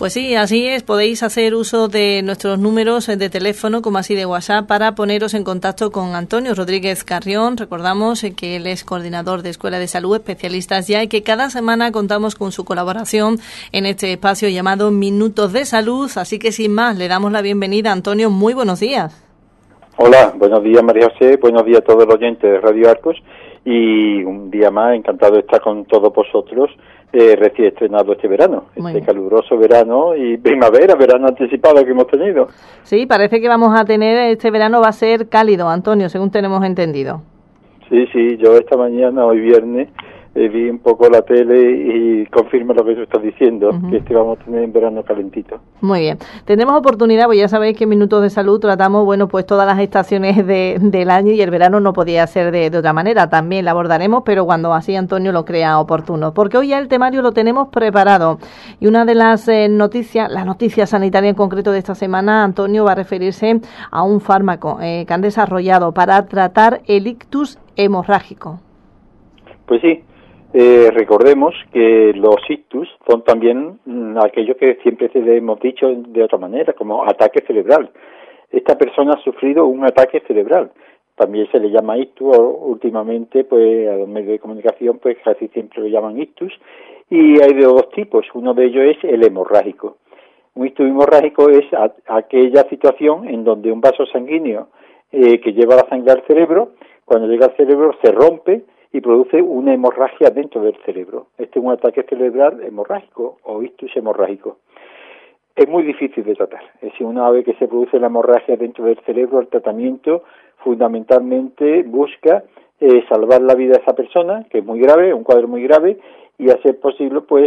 Pues sí, así es. Podéis hacer uso de nuestros números de teléfono, como así de WhatsApp, para poneros en contacto con Antonio Rodríguez Carrión. Recordamos que él es coordinador de Escuela de Salud, especialistas ya, y que cada semana contamos con su colaboración en este espacio llamado Minutos de Salud. Así que sin más, le damos la bienvenida. Antonio, muy buenos días. Hola, buenos días María José, buenos días a todos los oyentes de Radio Arcos y un día más encantado de estar con todos vosotros recién estrenado este verano, caluroso verano y verano anticipado que hemos tenido. Sí, parece que vamos a tener, este verano va a ser cálido, Antonio, según tenemos entendido. Sí, yo esta mañana, hoy viernes, vi un poco la tele y confirma lo que tú estás diciendo, que vamos a tener en verano calentito. Muy bien. Tendremos oportunidad, pues ya sabéis que en Minutos de Salud tratamos, pues todas las estaciones del año, y el verano no podía ser de otra manera. También la abordaremos, pero cuando así Antonio lo crea oportuno. Porque hoy ya el temario lo tenemos preparado. Y una de las noticias, la noticia sanitaria en concreto de esta semana, Antonio, va a referirse a un fármaco que han desarrollado para tratar el ictus hemorrágico. Pues sí. Recordemos que los ictus son también aquello que siempre le hemos dicho de otra manera, como ataque cerebral. Esta persona ha sufrido un ataque cerebral. También se le llama ictus, últimamente pues a los medios de comunicación pues casi siempre lo llaman ictus, y hay de dos tipos. Uno de ellos es el hemorrágico. Un ictus hemorrágico es aquella situación en donde un vaso sanguíneo que lleva la sangre al cerebro, cuando llega al cerebro se rompe y produce una hemorragia dentro del cerebro. Este es un ataque cerebral hemorrágico o ictus hemorrágico. Es muy difícil de tratar. Es decir, una vez que se produce la hemorragia dentro del cerebro, el tratamiento fundamentalmente busca salvar la vida de esa persona, que es muy grave, un cuadro muy grave, y hacer posible, pues,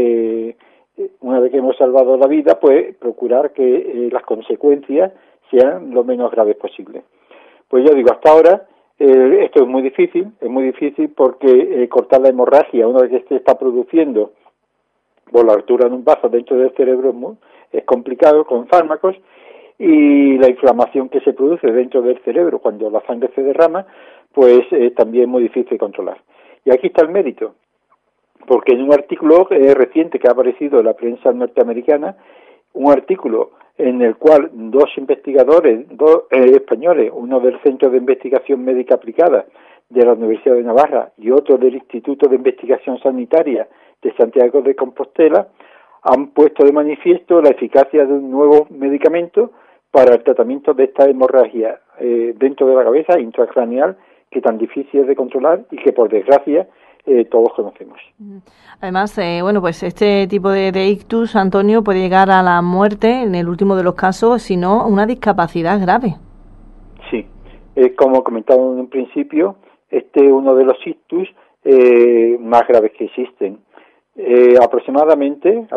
una vez que hemos salvado la vida, pues, procurar que las consecuencias sean lo menos graves posible. Pues yo digo, hasta ahora, esto es muy difícil porque cortar la hemorragia una vez que se está produciendo por la altura de un vaso dentro del cerebro es complicado con fármacos, y la inflamación que se produce dentro del cerebro cuando la sangre se derrama, pues también es muy difícil de controlar. Y aquí está el mérito, porque en un artículo reciente que ha aparecido en la prensa norteamericana, un artículo en el cual dos investigadores, españoles, uno del Centro de Investigación Médica Aplicada de la Universidad de Navarra y otro del Instituto de Investigación Sanitaria de Santiago de Compostela, han puesto de manifiesto la eficacia de un nuevo medicamento para el tratamiento de esta hemorragia dentro de la cabeza intracraneal, que tan difícil es de controlar y que por desgracia todos conocemos. Además, pues este tipo de ictus, Antonio, puede llegar a la muerte en el último de los casos, si no una discapacidad grave. Sí, como comentaba en un principio, este es uno de los ictus más graves que existen. Aproximadamente,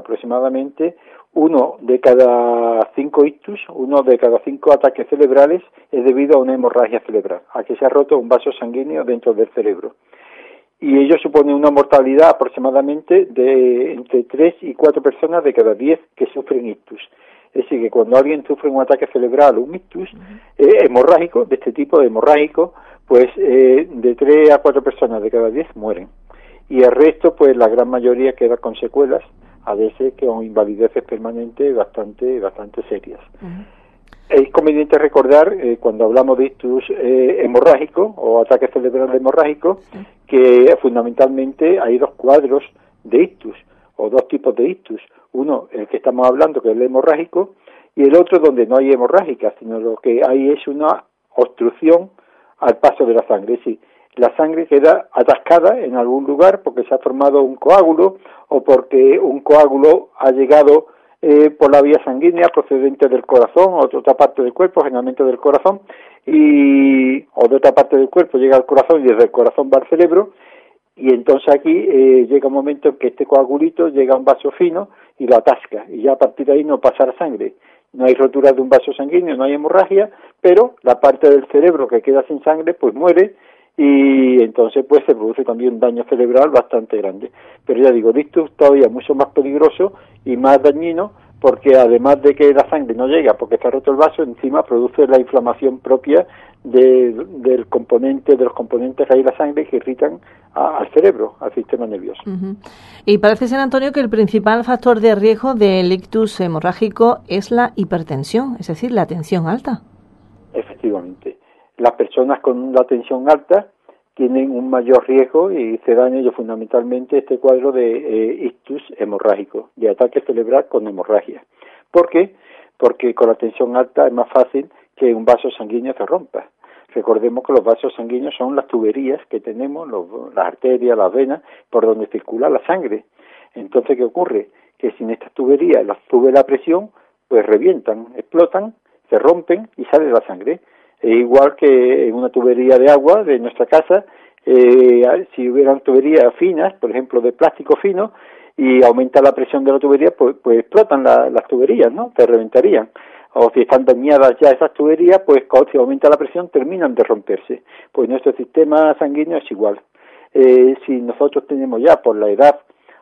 uno de cada 5 ictus, uno de cada 5 ataques cerebrales es debido a una hemorragia cerebral, a que se ha roto un vaso sanguíneo dentro del cerebro. Y ello supone una mortalidad aproximadamente de entre 3 y 4 personas de cada 10 que sufren ictus. Es decir, que cuando alguien sufre un ataque cerebral o un ictus hemorrágico, de este tipo de hemorrágico, pues de 3 a 4 personas de cada 10 mueren. Y el resto, pues la gran mayoría queda con secuelas, a veces con invalideces permanentes bastante serias. Es conveniente recordar, cuando hablamos de ictus hemorrágico o ataque cerebral hemorrágico, que fundamentalmente hay dos cuadros de ictus, o dos tipos de ictus. Uno, el que estamos hablando, que es el hemorrágico, y el otro donde no hay hemorrágica, sino lo que hay es una obstrucción al paso de la sangre. Es decir, la sangre queda atascada en algún lugar porque se ha formado un coágulo o porque un coágulo ha llegado por la vía sanguínea procedente del corazón o de otra parte del cuerpo, generalmente del corazón, o de otra parte del cuerpo llega al corazón y desde el corazón va al cerebro, y entonces aquí llega un momento en que este coagulito llega a un vaso fino y lo atasca, y ya a partir de ahí no pasa la sangre. No hay rotura de un vaso sanguíneo, no hay hemorragia, pero la parte del cerebro que queda sin sangre pues muere, y entonces pues se produce también un daño cerebral bastante grande. Pero ya digo, esto es todavía mucho más peligroso y más dañino porque además de que la sangre no llega porque está roto el vaso, encima produce la inflamación propia de los componentes que hay en la sangre que irritan al cerebro, al sistema nervioso. Y parece ser, Antonio, que el principal factor de riesgo del ictus hemorrágico es la hipertensión, es decir, la tensión alta. Efectivamente. Las personas con la tensión alta tienen un mayor riesgo y se dan ellos fundamentalmente este cuadro de ictus hemorrágico, de ataque cerebral con hemorragia. ¿Por qué? Porque con la tensión alta es más fácil que un vaso sanguíneo se rompa. Recordemos que los vasos sanguíneos son las tuberías que tenemos, las arterias, las venas, por donde circula la sangre. Entonces, ¿qué ocurre? Que sin estas tuberías las sube la presión, pues revientan, explotan, se rompen y sale la sangre. Igual que en una tubería de agua de nuestra casa, si hubieran tuberías finas, por ejemplo de plástico fino, y aumenta la presión de la tubería, pues explotan las tuberías, ¿no? Se reventarían. O si están dañadas ya esas tuberías, pues si aumenta la presión terminan de romperse. Pues nuestro sistema sanguíneo es igual. Si nosotros tenemos ya por la edad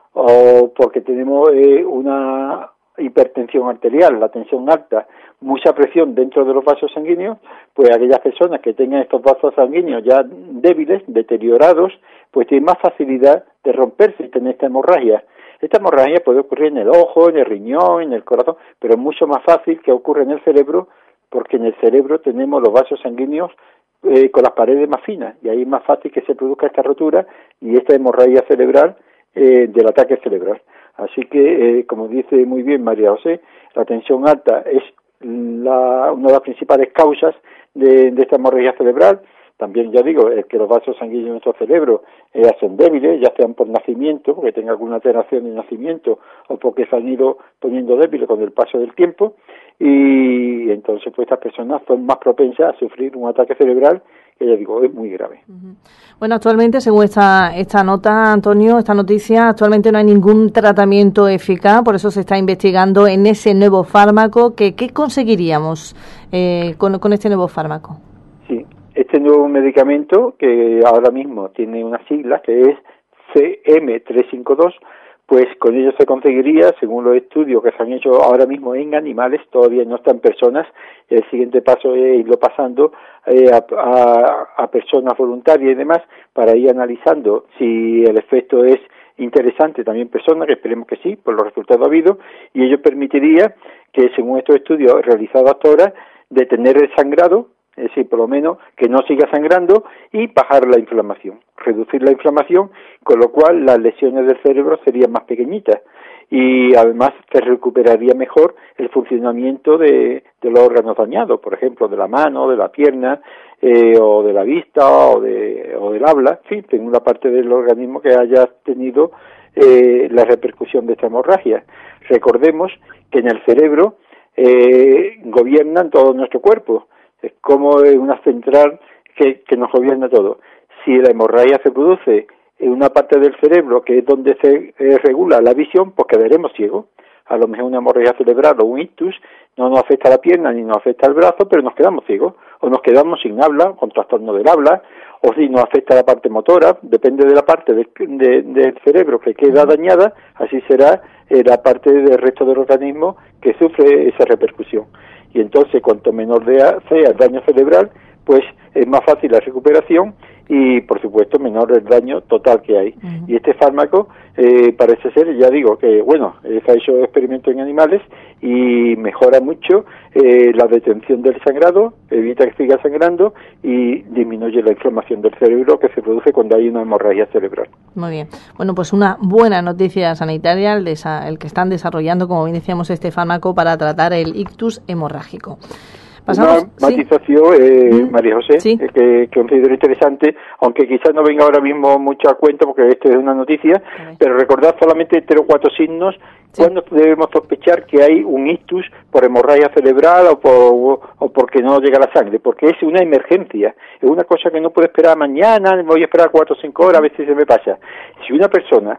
o porque tenemos una hipertensión arterial, la tensión alta, mucha presión dentro de los vasos sanguíneos, pues aquellas personas que tengan estos vasos sanguíneos ya débiles, deteriorados, pues tienen más facilidad de romperse y tener esta hemorragia. Esta hemorragia puede ocurrir en el ojo, en el riñón, en el corazón, pero es mucho más fácil que ocurra en el cerebro, porque en el cerebro tenemos los vasos sanguíneos con las paredes más finas, y ahí es más fácil que se produzca esta rotura y esta hemorragia cerebral del ataque cerebral. Así que, como dice muy bien María José, la tensión alta es una de las principales causas de esta hemorragia cerebral. También, ya digo, que los vasos sanguíneos de nuestro cerebro hacen débiles, ya sean por nacimiento, porque tengan alguna alteración de nacimiento, o porque se han ido poniendo débiles con el paso del tiempo, y entonces pues estas personas son más propensas a sufrir un ataque cerebral, que ya digo, es muy grave. Bueno, actualmente, según esta nota, Antonio, esta noticia, actualmente no hay ningún tratamiento eficaz, por eso se está investigando en ese nuevo fármaco. ¿Qué conseguiríamos con este nuevo fármaco? Sí, este nuevo medicamento, que ahora mismo tiene unas siglas, que es CM352, pues con ello se conseguiría, según los estudios que se han hecho ahora mismo en animales, todavía no están en personas, el siguiente paso es irlo pasando a personas voluntarias y demás, para ir analizando si el efecto es interesante también en personas, que esperemos que sí, por los resultados habidos, y ello permitiría que, según estos estudios realizados hasta ahora, detener el sangrado, es decir, por lo menos que no siga sangrando, y bajar la inflamación, reducir la inflamación, con lo cual las lesiones del cerebro serían más pequeñitas y además se recuperaría mejor el funcionamiento de los órganos dañados, por ejemplo, de la mano, de la pierna, o de la vista, o del habla, en fin, en una parte del organismo que haya tenido la repercusión de esta hemorragia. Recordemos que en el cerebro gobiernan todo nuestro cuerpo. Es como una central que nos gobierna todo. Si la hemorragia se produce en una parte del cerebro que es donde se regula la visión, pues quedaremos ciegos. A lo mejor una hemorragia cerebral o un ictus no nos afecta la pierna ni nos afecta el brazo, pero nos quedamos ciegos. O nos quedamos sin habla, con trastorno del habla, o si nos afecta la parte motora, depende de la parte del cerebro que queda dañada, así será la parte del resto del organismo que sufre esa repercusión. Y entonces, cuanto menor sea el daño cerebral, pues es más fácil la recuperación y, por supuesto, menor el daño total que hay. Y este fármaco parece ser, ya digo, que, bueno, se ha hecho experimentos en animales y mejora mucho la detención del sangrado, evita que siga sangrando y disminuye la inflamación del cerebro que se produce cuando hay una hemorragia cerebral. Muy bien. Bueno, pues una buena noticia sanitaria el que están desarrollando, como bien decíamos, este fármaco para tratar el ictus hemorrágico. Pasamos, una matización, María José, sí, que considero interesante, aunque quizás no venga ahora mismo mucho a cuento porque esto es una noticia, pero recordad solamente 3 o 4 signos. Sí. ¿Cuándo debemos sospechar que hay un ictus por hemorragia cerebral o porque no llega la sangre? Porque es una emergencia, es una cosa que no puedo esperar mañana, voy a esperar 4 o 5 horas a ver si se me pasa. Si una persona,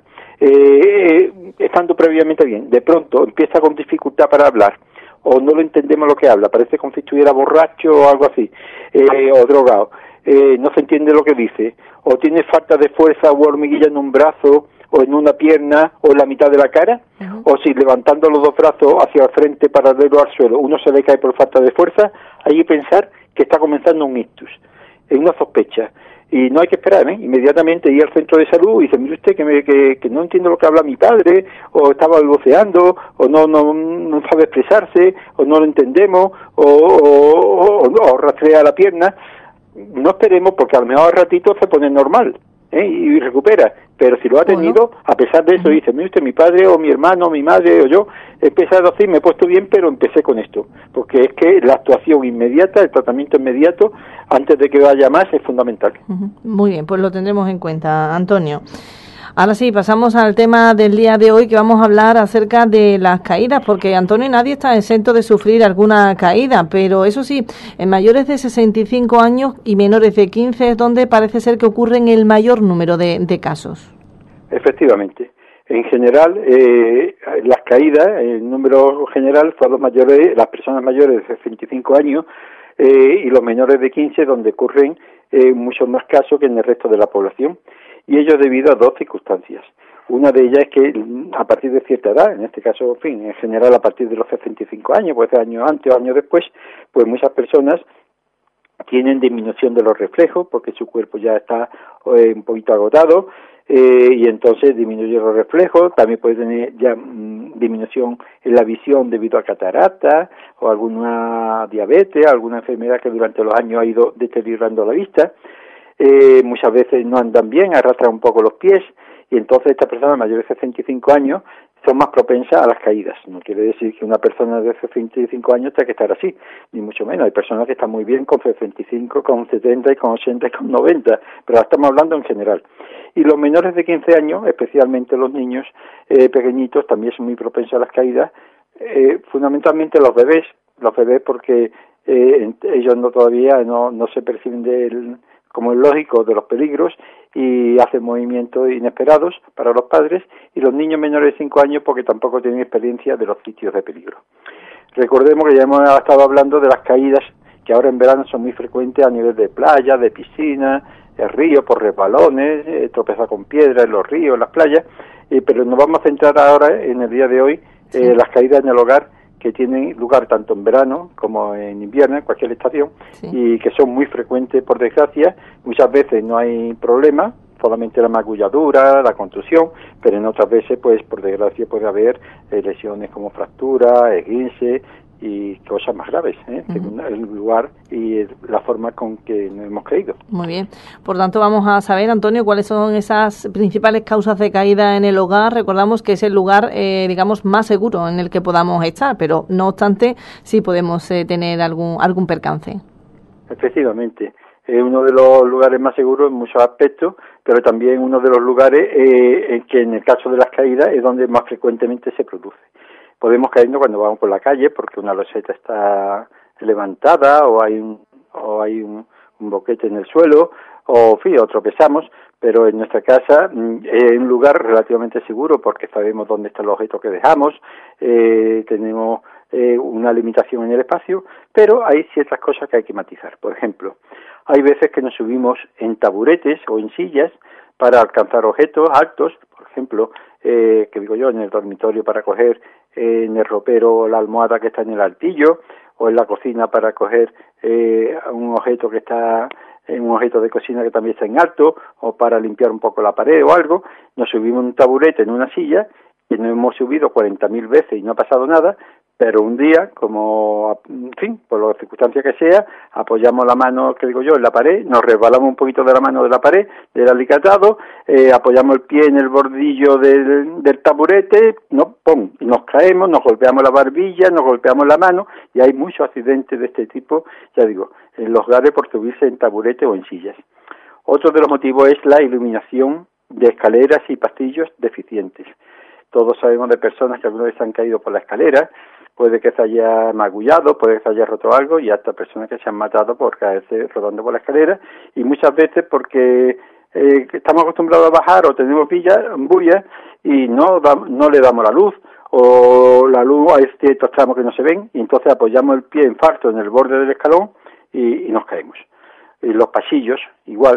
estando previamente bien, de pronto empieza con dificultad para hablar, o no lo entendemos lo que habla, parece como si estuviera borracho o algo así, o drogado, no se entiende lo que dice, o tiene falta de fuerza o hormiguilla en un brazo o en una pierna o en la mitad de la cara, o si levantando los dos brazos hacia el frente paralelo al suelo uno se le cae por falta de fuerza, hay que pensar que está comenzando un ictus, es una sospecha. Y no hay que esperar, inmediatamente ir al centro de salud y dice, mire usted que no entiendo lo que habla mi padre, o estaba balbuceando, o no sabe expresarse, o no lo entendemos, o rastrea la pierna. No esperemos, porque a lo mejor al ratito se pone normal, y recupera. Pero si lo ha tenido, a pesar de eso, dice, mire usted, mi padre o mi hermano, mi madre o yo, he empezado así, me he puesto bien, pero empecé con esto. Porque es que la actuación inmediata, el tratamiento inmediato, antes de que vaya más, es fundamental. Muy bien, pues lo tendremos en cuenta, Antonio. Ahora sí, pasamos al tema del día de hoy, que vamos a hablar acerca de las caídas, porque, Antonio, nadie está exento de sufrir alguna caída, pero eso sí, en mayores de 65 años y menores de 15 es donde parece ser que ocurren el mayor número de casos. Efectivamente. En general, las caídas, el número general son las personas mayores de 65 años y los menores de 15, donde ocurren muchos más casos que en el resto de la población. Y ello debido a dos circunstancias. Una de ellas es que a partir de cierta edad, en este caso, en general a partir de los 65 años, puede ser años antes o años después, pues muchas personas tienen disminución de los reflejos porque su cuerpo ya está un poquito agotado, y entonces disminuye los reflejos. También puede tener ya disminución en la visión debido a catarata o alguna diabetes, alguna enfermedad que durante los años ha ido deteriorando la vista. Muchas veces no andan bien, arrastran un poco los pies, y entonces estas personas mayores de 65 años son más propensas a las caídas. No quiere decir que una persona de 65 años tenga que estar así, ni mucho menos. Hay personas que están muy bien con 65, con 70, y con 80 y con 90, pero estamos hablando en general. Y los menores de 15 años, especialmente los niños pequeñitos, también son muy propensos a las caídas, fundamentalmente los bebés porque ellos todavía no se perciben como es lógico, de los peligros, y hacen movimientos inesperados para los padres, y los niños menores de 5 años porque tampoco tienen experiencia de los sitios de peligro. Recordemos que ya hemos estado hablando de las caídas que ahora en verano son muy frecuentes a nivel de playa, de piscina, de río, por resbalones, tropezar con piedras en los ríos, en las playas, pero nos vamos a centrar ahora en el día de hoy las caídas en el hogar, que tienen lugar tanto en verano como en invierno, en cualquier estación, y que son muy frecuentes, por desgracia. Muchas veces no hay problema, solamente la magulladura, la contusión, pero en otras veces, pues por desgracia, puede haber lesiones como fractura, esguince y cosas más graves, según el lugar y la forma con que nos hemos caído. Muy bien. Por tanto, vamos a saber, Antonio, cuáles son esas principales causas de caída en el hogar. Recordamos que es el lugar, digamos, más seguro en el que podamos estar, pero no obstante, sí podemos tener algún percance. Efectivamente. Es uno de los lugares más seguros en muchos aspectos, pero también uno de los lugares en que en el caso de las caídas es donde más frecuentemente se produce. Podemos caernos cuando vamos por la calle porque una loseta está levantada o hay un boquete en el suelo o tropezamos, pero en nuestra casa es un lugar relativamente seguro porque sabemos dónde está el objeto que dejamos, tenemos una limitación en el espacio, pero hay ciertas cosas que hay que matizar. Por ejemplo, hay veces que nos subimos en taburetes o en sillas para alcanzar objetos altos, por ejemplo, en el dormitorio para coger en el ropero la almohada que está en el altillo, o en la cocina para coger un objeto que está en un objeto de cocina que también está en alto, o para limpiar un poco la pared o algo. Nos subimos en un taburete, en una silla, que nos hemos subido 40.000 veces y no ha pasado nada, pero un día, como, en fin, por las circunstancias que sea, apoyamos la mano, en la pared, nos resbalamos un poquito de la mano de la pared, del alicatado, apoyamos el pie en el bordillo del taburete, y nos caemos, nos golpeamos la barbilla, nos golpeamos la mano, y hay muchos accidentes de este tipo, en los hogares por subirse en taburete o en sillas. Otro de los motivos es la iluminación de escaleras y pasillos deficientes. Todos sabemos de personas que alguna vez se han caído por la escalera, puede que se haya magullado, puede que se haya roto algo, y hasta personas que se han matado por caerse rodando por la escalera, y muchas veces porque estamos acostumbrados a bajar o tenemos bullas y no le damos la luz, o la luz hay ciertos tramos que no se ven, y entonces apoyamos el pie en falso en el borde del escalón y nos caemos. En los pasillos, igual,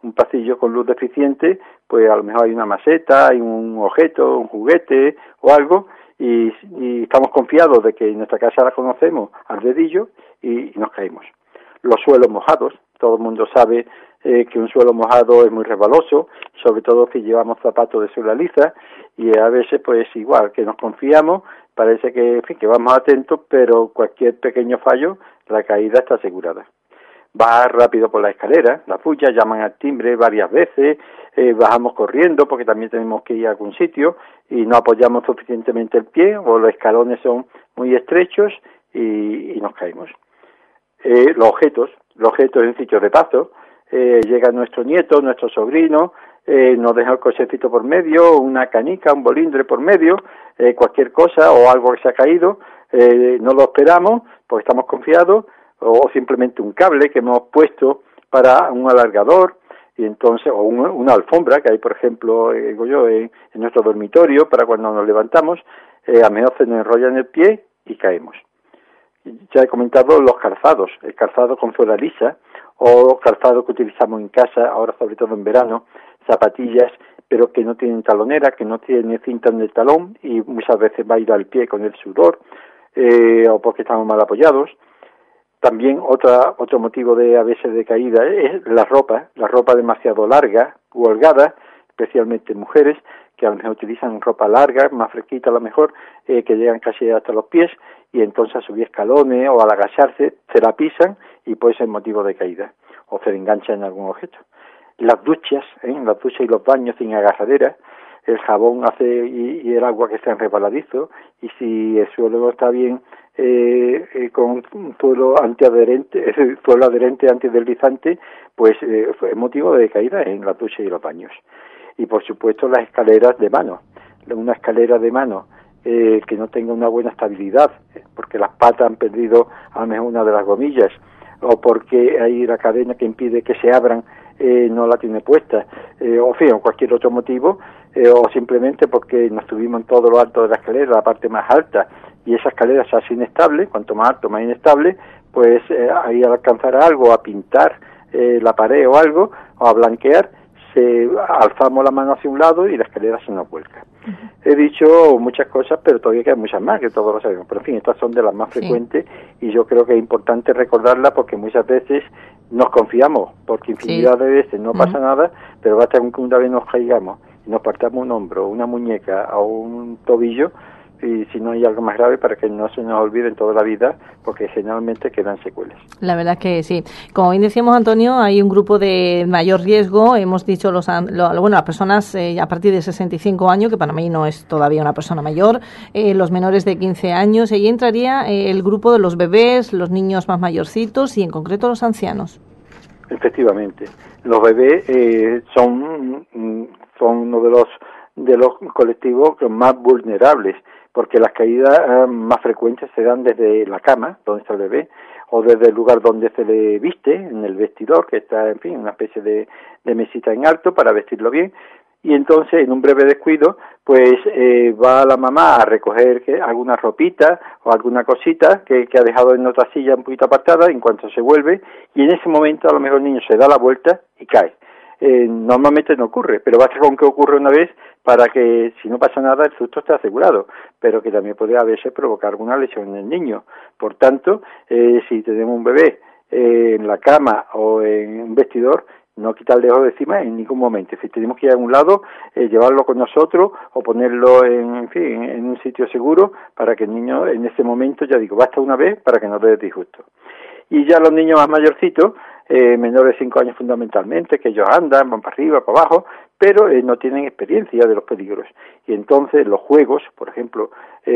un pasillo con luz deficiente, pues a lo mejor hay una maceta, hay un objeto, un juguete o algo, y estamos confiados de que en nuestra casa la conocemos al dedillo y nos caemos. Los suelos mojados, todo el mundo sabe que un suelo mojado es muy resbaloso, sobre todo si llevamos zapatos de suela lisa, y a veces pues igual que nos confiamos, parece que, en fin, que vamos atentos, pero cualquier pequeño fallo, la caída está asegurada. Bajar rápido por la escalera, las bullas llaman al timbre varias veces, bajamos corriendo porque también tenemos que ir a algún sitio y no apoyamos suficientemente el pie o los escalones son muy estrechos y nos caemos. Los objetos en sitios de paso, llega nuestro nieto, nuestro sobrino, nos deja el cochecito por medio, una canica, un bolindre por medio, cualquier cosa o algo que se ha caído, no lo esperamos porque estamos confiados, o simplemente un cable que hemos puesto para un alargador, y entonces o una alfombra que hay, por ejemplo, en nuestro dormitorio para cuando nos levantamos, a menos se nos enrolla en el pie y caemos. Ya he comentado los calzados, el calzado con suela lisa o calzado que utilizamos en casa, ahora sobre todo en verano, zapatillas, pero que no tienen talonera, que no tienen cinta en el talón y muchas veces va a ir al pie con el sudor o porque estamos mal apoyados. También otro motivo de a veces de caída es la ropa demasiado larga u holgada, especialmente mujeres que a lo mejor utilizan ropa larga, más fresquita a lo mejor, que llegan casi hasta los pies y entonces a subir escalones o al agacharse se la pisan y puede ser motivo de caída o se engancha en algún objeto. Las duchas y los baños sin agarradera, el jabón hace y el agua que sea resbaladizo y si el suelo no está bien con un suelo antiadherente, suelo adherente antideslizante, pues es motivo de caída en las duchas y los baños. Y por supuesto las escaleras de mano, una escalera de mano que no tenga una buena estabilidad, porque las patas han perdido a lo mejor una de las gomillas, o porque hay la cadena que impide que se abran, no la tiene puesta, o fin, o cualquier otro motivo, o simplemente porque nos subimos en todo lo alto de la escalera, la parte más alta, y esa escalera se hace inestable, cuanto más alto, más inestable, pues ahí al alcanzar algo, a pintar la pared o algo, o a blanquear, alzamos la mano hacia un lado y la escalera se nos vuelca. He dicho muchas cosas, pero todavía quedan muchas más, que todos lo sabemos. Pero en fin, estas son de las más frecuentes y yo creo que es importante recordarlas porque muchas veces nos confiamos, porque infinidad de veces no pasa nada, pero basta que una vez nos caigamos y nos partamos un hombro, una muñeca o un tobillo, y si no hay algo más grave para que no se nos olvide en toda la vida, porque generalmente quedan secuelas. La verdad que sí. Como bien decíamos, Antonio, hay un grupo de mayor riesgo, hemos dicho las personas a partir de 65 años, que para mí no es todavía una persona mayor, los menores de 15 años, y ahí entraría el grupo de los bebés, los niños más mayorcitos y en concreto los ancianos. Efectivamente, los bebés son uno de los colectivos más vulnerables, porque las caídas más frecuentes se dan desde la cama, donde está el bebé, o desde el lugar donde se le viste, en el vestidor, que está, en fin, una especie de mesita en alto para vestirlo bien, y entonces en un breve descuido, pues va la mamá a recoger alguna ropita o alguna cosita que ha dejado en otra silla un poquito apartada, en cuanto se vuelve, y en ese momento a lo mejor el niño se da la vuelta y cae. Normalmente no ocurre, pero basta con que ocurra una vez para que, si no pasa nada, el susto está asegurado, pero que también puede a veces provocar alguna lesión en el niño. Por tanto, si tenemos un bebé en la cama o en un vestidor, no quitarle de encima en ningún momento. Si tenemos que ir a un lado, llevarlo con nosotros o ponerlo en un sitio seguro para que el niño en ese momento, ya digo, basta una vez para que no dé disgusto. Y ya los niños más mayorcitos, menores de 5 años fundamentalmente, que ellos andan, van para arriba, para abajo, pero no tienen experiencia de los peligros. Y entonces los juegos, por ejemplo,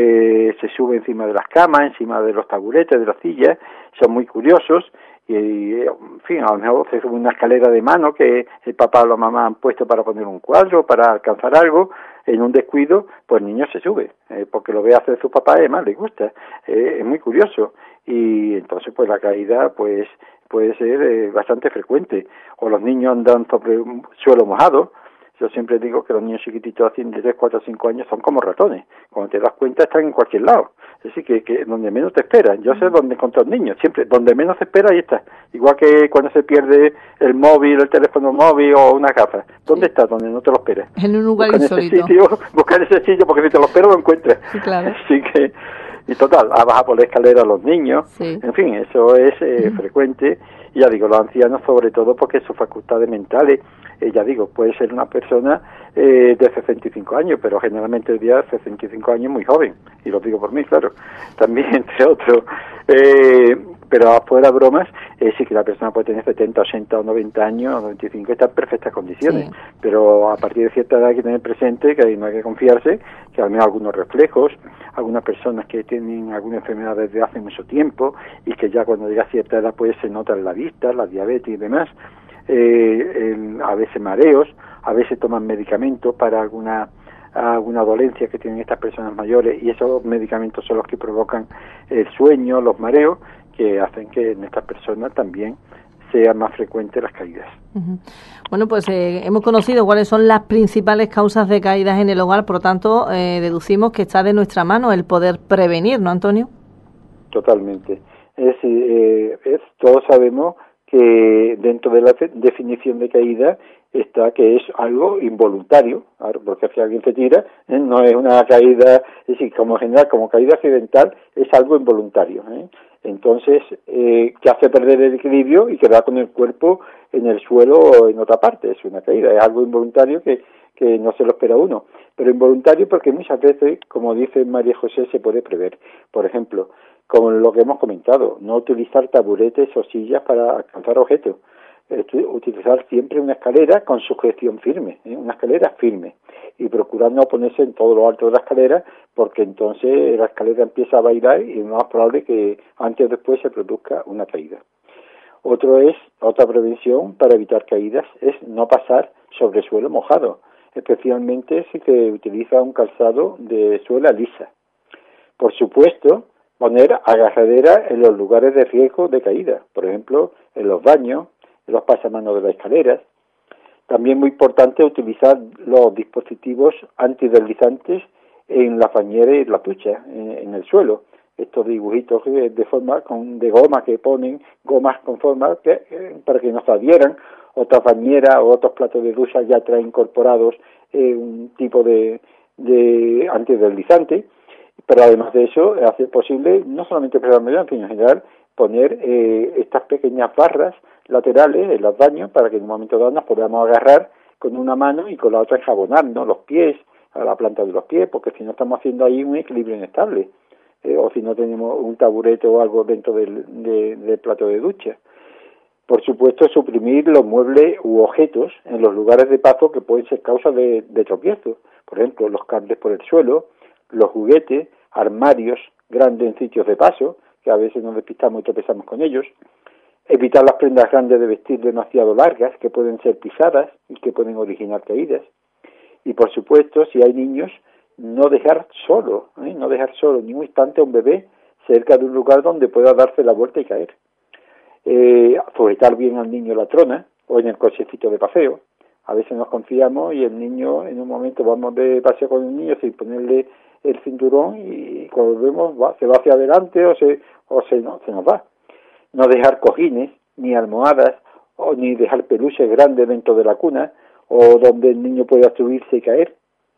se sube encima de las camas, encima de los taburetes, de las sillas, son muy curiosos, y en fin, a lo mejor se sube una escalera de mano que el papá o la mamá han puesto para poner un cuadro, para alcanzar algo, en un descuido, pues el niño se sube, porque lo ve hacer su papá y además le gusta, es muy curioso, y entonces pues la caída pues puede ser bastante frecuente, o los niños andan sobre un suelo mojado, Yo siempre digo que los niños chiquititos así de 3, 4, 5 años son como ratones. Cuando te das cuenta están en cualquier lado. Es decir, que donde menos te esperan. Yo sé dónde encontrar niños. Siempre, donde menos te espera, ahí está. Igual que cuando se pierde el móvil, el teléfono móvil o una gafa. ¿Dónde está? Donde no te lo esperas. En un lugar insólito. Busca en ese sitio, porque si te lo esperas lo encuentras. Sí, claro. Así que, y total, a bajar por la escalera a los niños. Sí. En fin, eso es frecuente. Y ya digo, los ancianos sobre todo porque sus facultades mentales, ya digo, puede ser una persona de 65 años, pero generalmente hoy día 65 años muy joven, y lo digo por mí, claro, también entre otros, pero afuera bromas, sí que la persona puede tener 70, 80 o 90 años, o 95, está en perfectas condiciones, sí. Pero a partir de cierta edad hay que tener presente que no hay que confiarse, que al menos algunos reflejos, algunas personas que tienen alguna enfermedad desde hace mucho tiempo, y que ya cuando llega a cierta edad pues se nota en la vista, la diabetes y demás, a veces mareos, a veces toman medicamentos para alguna dolencia que tienen estas personas mayores, y esos medicamentos son los que provocan el sueño, los mareos, que hacen que en estas personas también sean más frecuentes las caídas. Uh-huh. Bueno, pues hemos conocido cuáles son las principales causas de caídas en el hogar, por lo tanto deducimos que está de nuestra mano el poder prevenir, ¿no, Antonio? Totalmente. Todos sabemos que dentro de la definición de caída está que es algo involuntario, porque si alguien se tira, no es una caída, es decir, como general, como caída accidental, es algo involuntario. Entonces, que hace perder el equilibrio y queda con el cuerpo en el suelo o en otra parte, es una caída, es algo involuntario que no se lo espera uno, pero involuntario porque muchas veces, como dice María José, se puede prever. Por ejemplo, como lo que hemos comentado, no utilizar taburetes o sillas para alcanzar objetos, utilizar siempre una escalera con sujeción firme, una escalera firme, y procurar no ponerse en todo lo alto de la escalera, porque entonces la escalera empieza a bailar y es más probable que antes o después se produzca una caída. Otra prevención para evitar caídas es no pasar sobre suelo mojado, especialmente si se utiliza un calzado de suela lisa. Por supuesto, poner agarradera en los lugares de riesgo de caída, por ejemplo, en los baños, en los pasamanos de las escaleras. También muy importante utilizar los dispositivos antideslizantes en las bañeras y las duchas, en el suelo. Estos dibujitos de goma que ponen, gomas con forma para que no se adhieran. Otras bañeras o otros platos de ducha ya traen incorporados un tipo de antideslizante. Pero además de eso, hacer posible, no solamente para la medida, sino en general, poner estas pequeñas barras laterales en los baños para que en un momento dado nos podamos agarrar con una mano y con la otra enjabonarnos los pies, a la planta de los pies, porque si no estamos haciendo ahí un equilibrio inestable, o si no tenemos un taburete o algo dentro del plato de ducha. Por supuesto, suprimir los muebles u objetos en los lugares de paso que pueden ser causa de tropiezo. Por ejemplo, los cables por el suelo, los juguetes, armarios grandes en sitios de paso, que a veces nos despistamos y tropezamos con ellos. Evitar las prendas grandes de vestir demasiado largas, que pueden ser pisadas y que pueden originar caídas. Y por supuesto, si hay niños, no dejar solo ni un instante a un bebé cerca de un lugar donde pueda darse la vuelta y caer. Sujetar bien al niño la trona o en el cochecito de paseo. A veces nos confiamos y el niño, en un momento vamos de paseo con el niño sin ponerle el cinturón y cuando vemos se va hacia adelante o se nos va. No dejar cojines, ni almohadas, ni dejar peluches grandes dentro de la cuna o donde el niño pueda subirse y caer.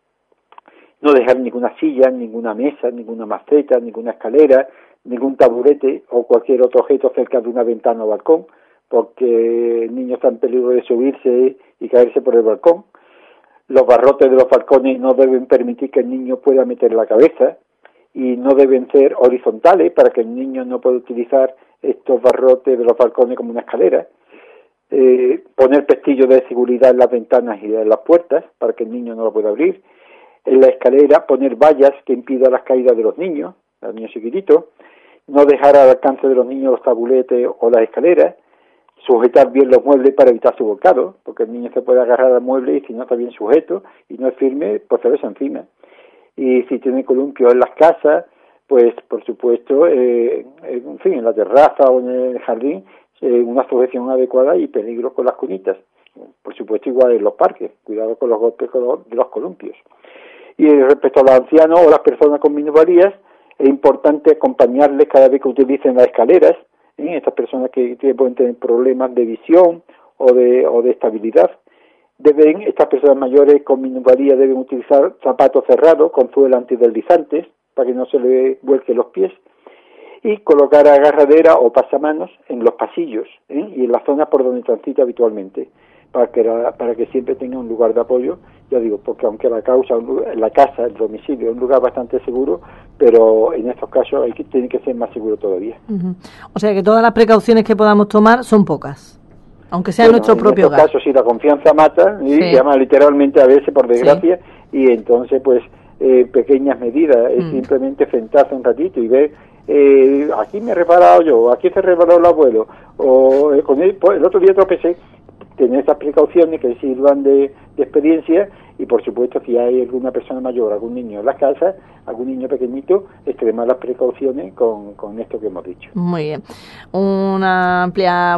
No dejar ninguna silla, ninguna mesa, ninguna maceta, ninguna escalera, ningún taburete o cualquier otro objeto cerca de una ventana o balcón, porque el niño está en peligro de subirse y caerse por el balcón. Los barrotes de los balcones no deben permitir que el niño pueda meter la cabeza y no deben ser horizontales para que el niño no pueda utilizar estos barrotes de los balcones como una escalera. Poner pestillos de seguridad en las ventanas y en las puertas para que el niño no lo pueda abrir. En la escalera poner vallas que impidan las caídas de los niños chiquititos. No dejar al alcance de los niños los taburetes o las escaleras. Sujetar bien los muebles para evitar su volcado, porque el niño se puede agarrar al mueble y si no está bien sujeto y no es firme, pues se besa encima. Y si tiene columpios en las casas, pues por supuesto, en la terraza o en el jardín, una sujeción adecuada y peligro con las cunitas. Por supuesto, igual en los parques, cuidado con los golpes de los columpios. Y respecto a los ancianos o las personas con minusvalías, es importante acompañarles cada vez que utilicen las escaleras, estas personas que pueden tener problemas de visión o de estabilidad. Estas personas mayores con minusvalía deben utilizar zapatos cerrados con suela antideslizantes para que no se le vuelquen los pies, y colocar agarradera o pasamanos en los pasillos y en las zonas por donde transita habitualmente, para que siempre tenga un lugar de apoyo. Ya digo, porque aunque la casa, el domicilio es un lugar bastante seguro, pero en estos casos tiene que ser más seguro todavía. Uh-huh. O sea que todas las precauciones que podamos tomar son pocas, aunque sea nuestro propio hogar. En estos casos, sí, la confianza mata, y se llama literalmente a veces, por desgracia, y entonces pues pequeñas medidas, es simplemente sentarse un ratito y ver, aquí me he reparado yo, aquí se reparó el abuelo, o el otro día tropecé. Tener esas precauciones que sirvan de experiencia, y por supuesto si hay alguna persona mayor, algún niño en la casa, algún niño pequeñito, extremar las precauciones con esto que hemos dicho. Muy bien, una amplia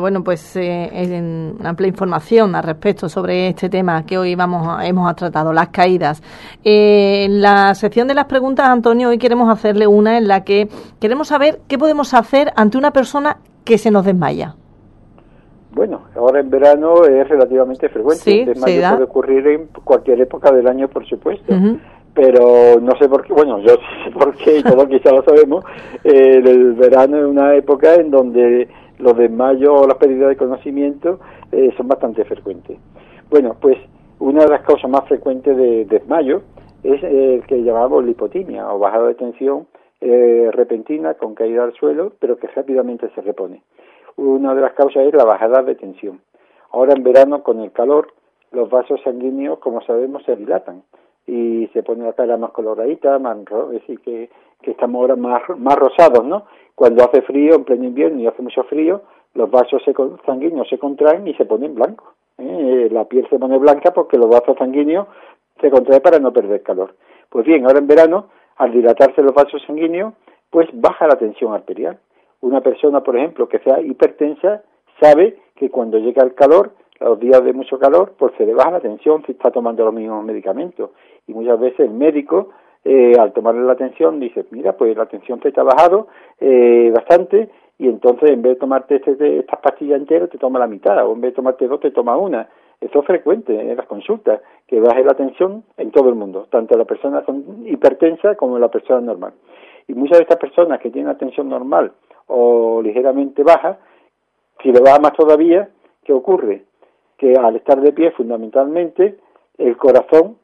amplia información al respecto sobre este tema que hoy hemos tratado, las caídas. En la sección de las preguntas, Antonio, hoy queremos hacerle una en la que queremos saber qué podemos hacer ante una persona que se nos desmaya. Bueno, ahora en verano es relativamente frecuente. Sí, el desmayo puede ocurrir en cualquier época del año, por supuesto. Uh-huh. Pero no sé por qué, bueno, yo sé por qué, y todos quizá lo sabemos. El verano es una época en donde los desmayos o las pérdidas de conocimiento son bastante frecuentes. Bueno, pues una de las causas más frecuentes de desmayo es el que llamamos lipotimia, o bajada de tensión repentina con caída al suelo, pero que rápidamente se repone. Una de las causas es la bajada de tensión. Ahora en verano, con el calor, los vasos sanguíneos, como sabemos, se dilatan y se pone la cara más coloradita, es decir, que estamos ahora más rosados, ¿no? Cuando hace frío, en pleno invierno, y hace mucho frío, los vasos sanguíneos se contraen y se ponen blancos. La piel se pone blanca porque los vasos sanguíneos se contraen para no perder calor. Pues bien, ahora en verano, al dilatarse los vasos sanguíneos, pues baja la tensión arterial. Una persona, por ejemplo, que sea hipertensa, sabe que cuando llega el calor, los días de mucho calor, pues se le baja la tensión si está tomando los mismos medicamentos. Y muchas veces el médico, al tomarle la tensión, dice, mira, pues la tensión te ha bajado bastante, y entonces en vez de tomarte estas pastillas enteras, te toma la mitad, o en vez de tomarte 2, te toma una. Eso es frecuente en las consultas, que baje la tensión en todo el mundo, tanto la persona con hipertensa como la persona normal. Y muchas de estas personas que tienen la tensión normal o ligeramente baja, si le baja más todavía, ¿qué ocurre? Que al estar de pie, fundamentalmente, el corazón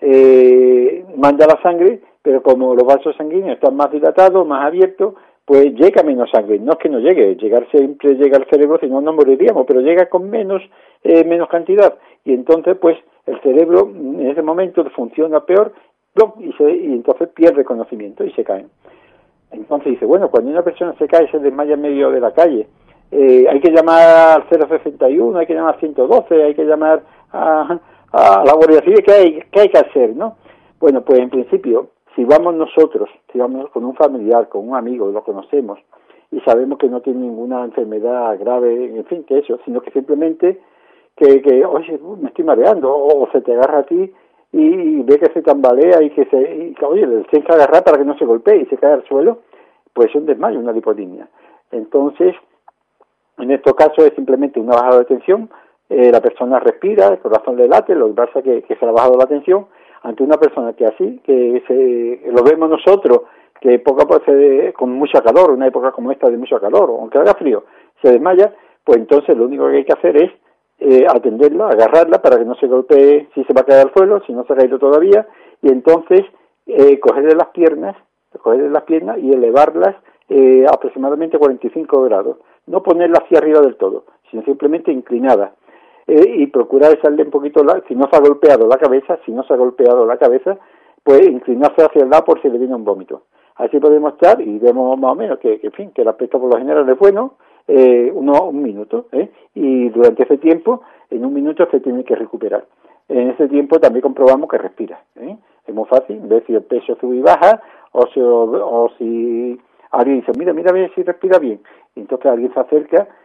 manda la sangre, pero como los vasos sanguíneos están más dilatados, más abiertos, pues llega menos sangre. No es que no llegue, llegar siempre llega al cerebro, si no, no moriríamos, pero llega con menos cantidad. Y entonces, pues, el cerebro en ese momento funciona peor, y entonces pierde conocimiento y se cae. Entonces dice, bueno, cuando una persona se cae, se desmaya en medio de la calle, hay que llamar al 061, hay que llamar al 112, hay que llamar a la Guardia Civil, ¿qué hay que hacer, no? Bueno, pues en principio, si vamos nosotros, si vamos con un familiar, con un amigo, lo conocemos, y sabemos que no tiene ninguna enfermedad grave, en fin, que eso, sino que simplemente oye, me estoy mareando, o se te agarra a ti, y ve que se tambalea y que oye, le tienes que agarrar para que no se golpee y se cae al suelo, pues es un desmayo, una lipotimia. Entonces, en estos casos es simplemente una bajada de tensión, la persona respira, el corazón le late, lo que pasa es que se le ha bajado la tensión. Ante una persona que así, lo vemos nosotros, que poco a poco con mucho calor, una época como esta de mucho calor, aunque haga frío, se desmaya, pues entonces lo único que hay que hacer es atenderla, agarrarla para que no se golpee si se va a caer al suelo, si no se ha caído todavía, y entonces cogerle las piernas y elevarlas aproximadamente 45 grados, no ponerla hacia arriba del todo, sino simplemente inclinada, y procurar echarle un poquito, si no se ha golpeado la cabeza, pues inclinarse hacia el lado por si le viene un vómito. Así podemos estar y vemos más o menos que el aspecto por lo general es bueno, un minuto, y durante ese tiempo, en un minuto se tiene que recuperar. En ese tiempo también comprobamos que respira. Es muy fácil ver si el peso sube y baja, o si alguien dice, mira a ver si respira bien. Y entonces alguien se acerca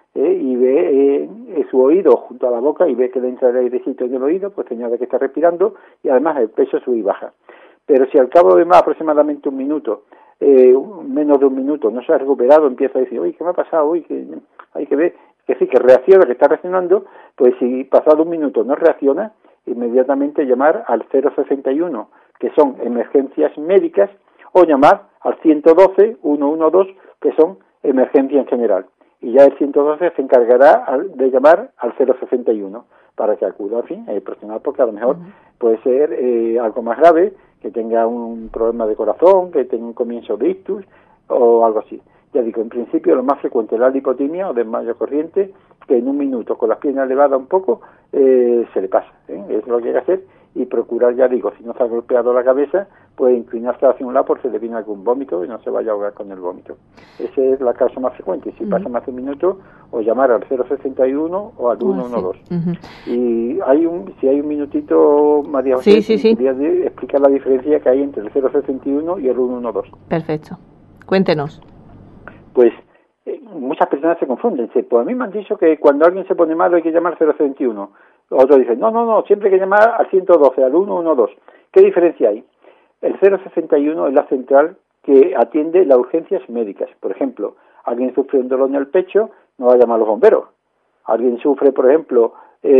y ve su oído junto a la boca y ve que le entra el airecito en el oído, pues señala que está respirando y además el peso sube y baja. Pero si al cabo de más aproximadamente un minuto, menos de un minuto, no se ha recuperado, empieza a decir, uy, ¿qué me ha pasado? Uy, que hay que ver, que sí, que reacciona, que está reaccionando, pues si pasado un minuto no reacciona, inmediatamente llamar al 061, que son emergencias médicas, o llamar al 112, 112, que son emergencia en general. Y ya el 112 se encargará de llamar al 061 para que acuda, en fin, el profesional, porque a lo mejor puede ser algo más grave, que tenga un problema de corazón, que tenga un comienzo de ictus o algo así. Ya digo, en principio lo más frecuente es la lipotimia o desmayo corriente, que en un minuto con las piernas elevadas un poco se le pasa, es lo que hay que hacer, y procurar, ya digo, si no se ha golpeado la cabeza, pues inclinarse hacia un lado por si le viene algún vómito y no se vaya a ahogar con el vómito. Esa es la causa más frecuente. Si pasa más de un minuto, o llamar al 061 o al 112. Y si hay un minutito, María José, quería explicar la diferencia que hay entre el 061 y el 112. Perfecto. Cuéntenos. Pues muchas personas se confunden. Pues a mí me han dicho que cuando alguien se pone malo hay que llamar al 061. Otros dicen, no, siempre hay que llamar al 112, al 112. ¿Qué diferencia hay? El 061 es la central que atiende las urgencias médicas. Por ejemplo, alguien sufre un dolor en el pecho, no va a llamar a los bomberos. Alguien sufre, por ejemplo,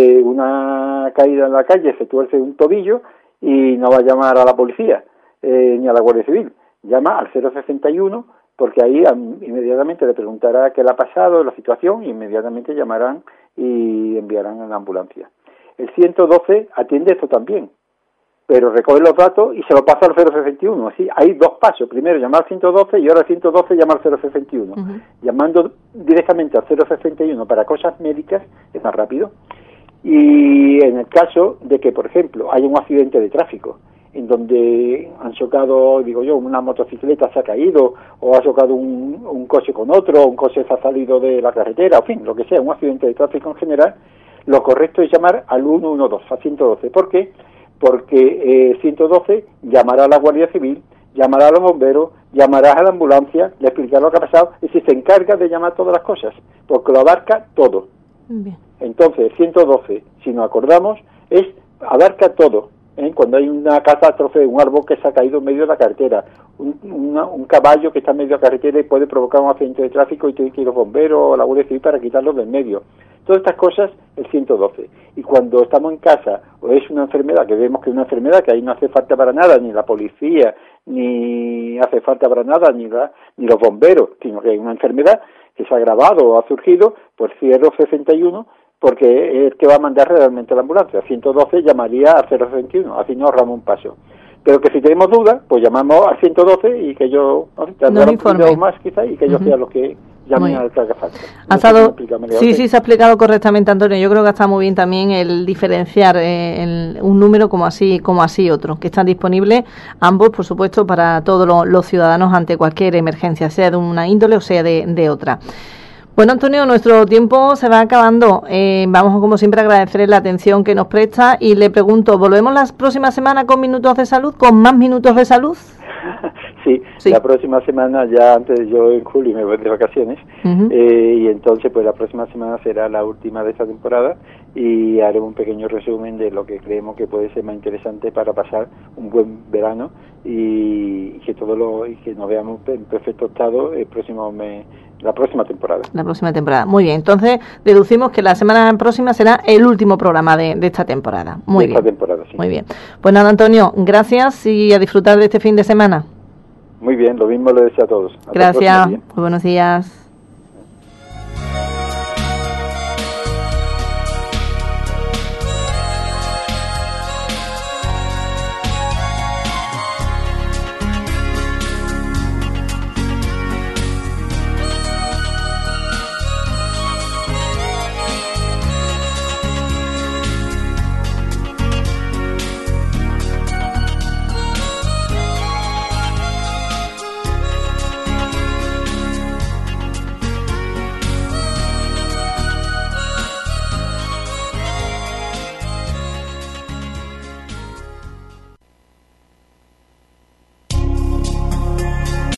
una caída en la calle, se tuerce un tobillo y no va a llamar a la policía ni a la Guardia Civil. Llama al 061 porque ahí inmediatamente le preguntará qué le ha pasado, la situación, y inmediatamente llamarán y enviarán a la ambulancia. El 112 atiende esto también, pero recoge los datos y se lo pasa al 061. Así hay dos pasos. Primero llamar al 112 y ahora el 112 llama al 061. Llamando directamente al 061 para cosas médicas es más rápido. Y en el caso de que, por ejemplo, haya un accidente de tráfico en donde han chocado, digo yo, una motocicleta se ha caído o ha chocado un coche con otro, un coche se ha salido de la carretera, en fin, lo que sea, un accidente de tráfico en general, lo correcto es llamar al 112, al 112. ¿Por qué? Porque 112 llamará a la Guardia Civil, llamará a los bomberos, llamará a la ambulancia, le explicará lo que ha pasado, y si se encarga de llamar todas las cosas, porque lo abarca todo. Bien. Entonces, 112, si nos acordamos, abarca todo. Cuando hay una catástrofe, un árbol que se ha caído en medio de la carretera, un caballo que está en medio de la carretera y puede provocar un accidente de tráfico y tiene que ir los bomberos o la Guardia Civil para quitarlos del medio. Todas estas cosas, el 112. Y cuando estamos en casa o es una enfermedad, que vemos que es una enfermedad, que ahí no hace falta para nada, ni la policía, ni hace falta para nada, ni los bomberos, sino que hay una enfermedad que se ha agravado o ha surgido, pues 061, porque es el que va a mandar realmente a la ambulancia. 112 llamaría al 061, así nos ahorramos un paso. Pero que si tenemos dudas, pues llamamos al 112 y que ellos nos informen más quizás y que ellos sean los que llamen al que haga falta. Sí, se ha explicado correctamente, Antonio. Yo creo que está muy bien también el diferenciar un número como así otro, que están disponibles ambos, por supuesto, para todos los ciudadanos ante cualquier emergencia, sea de una índole o sea de otra. Bueno, Antonio, nuestro tiempo se va acabando. Vamos, como siempre, a agradecerle la atención que nos presta y le pregunto, ¿volvemos la próxima semana con Minutos de Salud, con más Minutos de Salud? Sí, la próxima semana, ya antes yo en julio me voy de vacaciones, y entonces pues la próxima semana será la última de esta temporada y haré un pequeño resumen de lo que creemos que puede ser más interesante para pasar un buen verano y que y que nos veamos en perfecto estado el próximo mes, la próxima temporada. La próxima temporada, muy bien. Entonces deducimos que la semana próxima será el último programa de esta temporada. Muy bien. Esta temporada, sí. Muy bien. Pues nada, Antonio, gracias y a disfrutar de este fin de semana. Muy bien, lo mismo le deseo a todos. Hasta gracias, muy buenos días.